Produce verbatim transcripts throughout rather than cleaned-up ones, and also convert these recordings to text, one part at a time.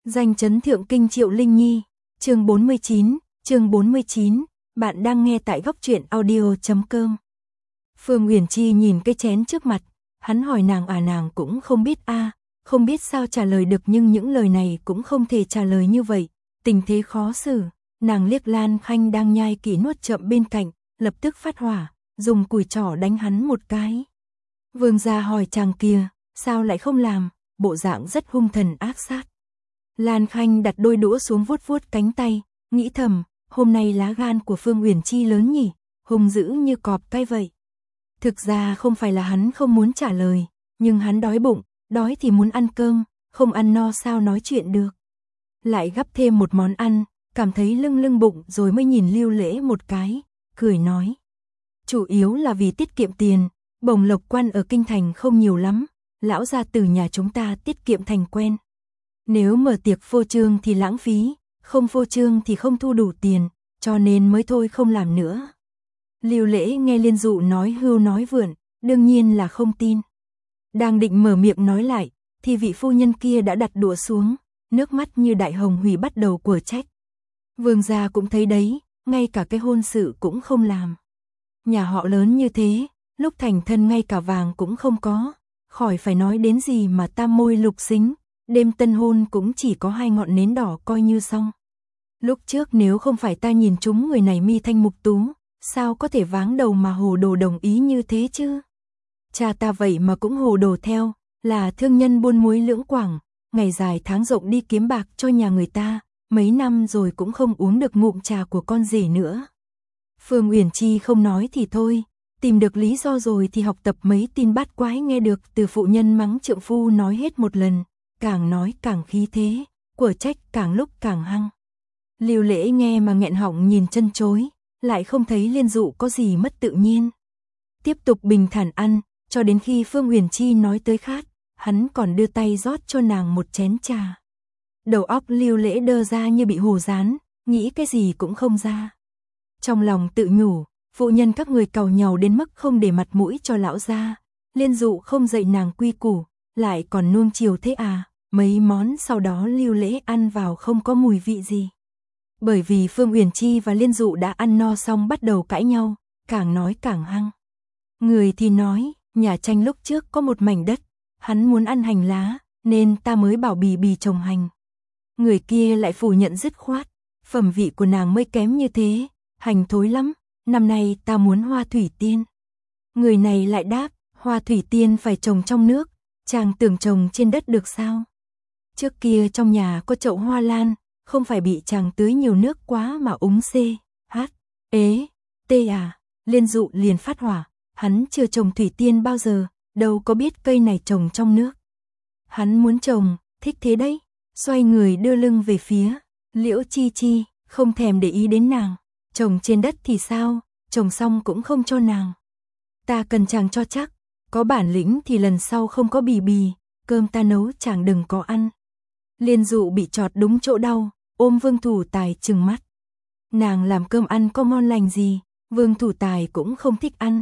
Danh chấn thượng kinh Triệu Linh Nhi, chương bốn mươi chín, chương bốn mươi chín, bạn đang nghe tại góc truyện audio chấm com. Phương Uyển Chi nhìn cái chén trước mặt, hắn hỏi nàng à nàng cũng không biết a, à, không biết sao trả lời được nhưng những lời này cũng không thể trả lời như vậy, tình thế khó xử, nàng liếc Lan Khanh đang nhai kỹ nuốt chậm bên cạnh, lập tức phát hỏa, dùng cùi trỏ đánh hắn một cái. Vương gia hỏi chàng kia, sao lại không làm, bộ dạng rất hung thần ác sát. Lan Khanh đặt đôi đũa xuống vuốt vuốt cánh tay, nghĩ thầm, hôm nay lá gan của Phương Uyển Chi lớn nhỉ, hung dữ như cọp cái vậy. Thực ra không phải là hắn không muốn trả lời, nhưng hắn đói bụng, đói thì muốn ăn cơm, không ăn no sao nói chuyện được. Lại gắp thêm một món ăn, cảm thấy lưng lưng bụng rồi mới nhìn Lưu Lễ một cái, cười nói. Chủ yếu là vì tiết kiệm tiền, bổng lộc quan ở kinh thành không nhiều lắm, lão gia từ nhà chúng ta tiết kiệm thành quen. Nếu mở tiệc phô trương thì lãng phí, không phô trương thì không thu đủ tiền, cho nên mới thôi không làm nữa. Lưu Lễ nghe Liên Dụ nói hưu nói vượn, đương nhiên là không tin. Đang định mở miệng nói lại, thì vị phu nhân kia đã đặt đũa xuống, nước mắt như đại hồng hủy bắt đầu của trách. Vương gia cũng thấy đấy, ngay cả cái hôn sự cũng không làm. Nhà họ lớn như thế, lúc thành thân ngay cả vàng cũng không có, khỏi phải nói đến gì mà tam môi lục xính, đêm tân hôn cũng chỉ có hai ngọn nến đỏ coi như xong. Lúc trước nếu không phải ta nhìn chúng người này mi thanh mục tú, sao có thể váng đầu mà hồ đồ đồng ý như thế chứ? Cha ta vậy mà cũng hồ đồ theo, là thương nhân buôn muối lưỡng quảng, ngày dài tháng rộng đi kiếm bạc cho nhà người ta, mấy năm rồi cũng không uống được ngụm trà của con rể nữa. Phương Uyển Chi không nói thì thôi, tìm được lý do rồi thì học tập mấy tin bát quái nghe được từ phụ nhân mắng trượng phu nói hết một lần, càng nói càng khí thế, của trách càng lúc càng hăng. Lưu Lễ nghe mà nghẹn họng nhìn chân chối, lại không thấy Liên Dụ có gì mất tự nhiên. Tiếp tục bình thản ăn, cho đến khi Phương Uyển Chi nói tới khát, hắn còn đưa tay rót cho nàng một chén trà. Đầu óc Lưu Lễ đơ ra như bị hổ dán, nghĩ cái gì cũng không ra. Trong lòng tự nhủ, phụ nhân các người càu nhàu đến mức không để mặt mũi cho lão gia, Liên Dụ không dạy nàng quy củ, lại còn nuông chiều thế à, mấy món sau đó Lưu Lễ ăn vào không có mùi vị gì. Bởi vì Phương Uyển Chi và Liên Dụ đã ăn no xong bắt đầu cãi nhau, càng nói càng hăng. Người thì nói, nhà tranh lúc trước có một mảnh đất, hắn muốn ăn hành lá, nên ta mới bảo Bì Bì trồng hành. Người kia lại phủ nhận dứt khoát, phẩm vị của nàng mới kém như thế, hành thối lắm, năm nay ta muốn hoa thủy tiên. Người này lại đáp, hoa thủy tiên phải trồng trong nước, chàng tưởng trồng trên đất được sao? Trước kia trong nhà có chậu hoa lan, không phải bị chàng tưới nhiều nước quá mà úng xê, hát, ế, tê à, Liên Dụ liền phát hỏa, hắn chưa trồng thủy tiên bao giờ, đâu có biết cây này trồng trong nước. Hắn muốn trồng, thích thế đấy, xoay người đưa lưng về phía, Liễu Chi Chi, không thèm để ý đến nàng, trồng trên đất thì sao, trồng xong cũng không cho nàng. Ta cần chàng cho chắc, có bản lĩnh thì lần sau không có Bì Bì, cơm ta nấu chàng đừng có ăn. Liên Dụ bị chọt đúng chỗ đau, ôm Vương Thủ Tài trừng mắt. Nàng làm cơm ăn có ngon lành gì, Vương Thủ Tài cũng không thích ăn.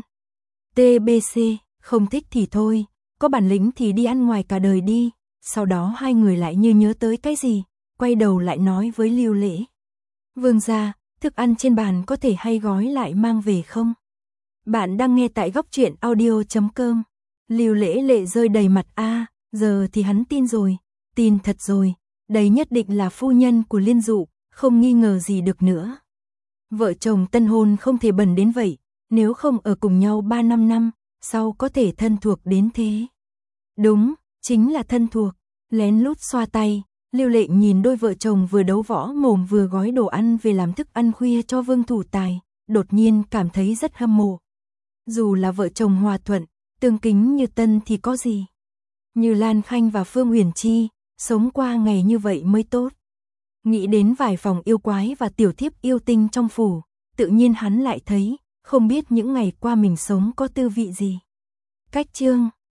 tê bê xê, không thích thì thôi, có bản lĩnh thì đi ăn ngoài cả đời đi. Sau đó hai người lại như nhớ tới cái gì, quay đầu lại nói với Lưu Lễ. Vương gia, thức ăn trên bàn có thể hay gói lại mang về không? Bạn đang nghe tại góc truyện audio chấm com. Lưu Lễ lệ rơi đầy mặt a, à, giờ thì hắn tin rồi, tin thật rồi, đây nhất định là phu nhân của Liên Dụ, không nghi ngờ gì được nữa. Vợ chồng tân hôn không thể bẩn đến vậy, nếu không ở cùng nhau ba năm năm, sau có thể thân thuộc đến thế. Đúng, chính là thân thuộc, lén lút xoa tay, Lưu Lệ nhìn đôi vợ chồng vừa đấu võ mồm vừa gói đồ ăn về làm thức ăn khuya cho Vương Thủ Tài, đột nhiên cảm thấy rất hâm mộ. Dù là vợ chồng hòa thuận, tương kính như tân thì có gì. Như Lan Khanh và Phương Uyển Chi, sống qua ngày như vậy mới tốt. Nghĩ đến vài phòng yêu quái và tiểu thiếp yêu tinh trong phủ, tự nhiên hắn lại thấy, không biết những ngày qua mình sống có tư vị gì. Cách chương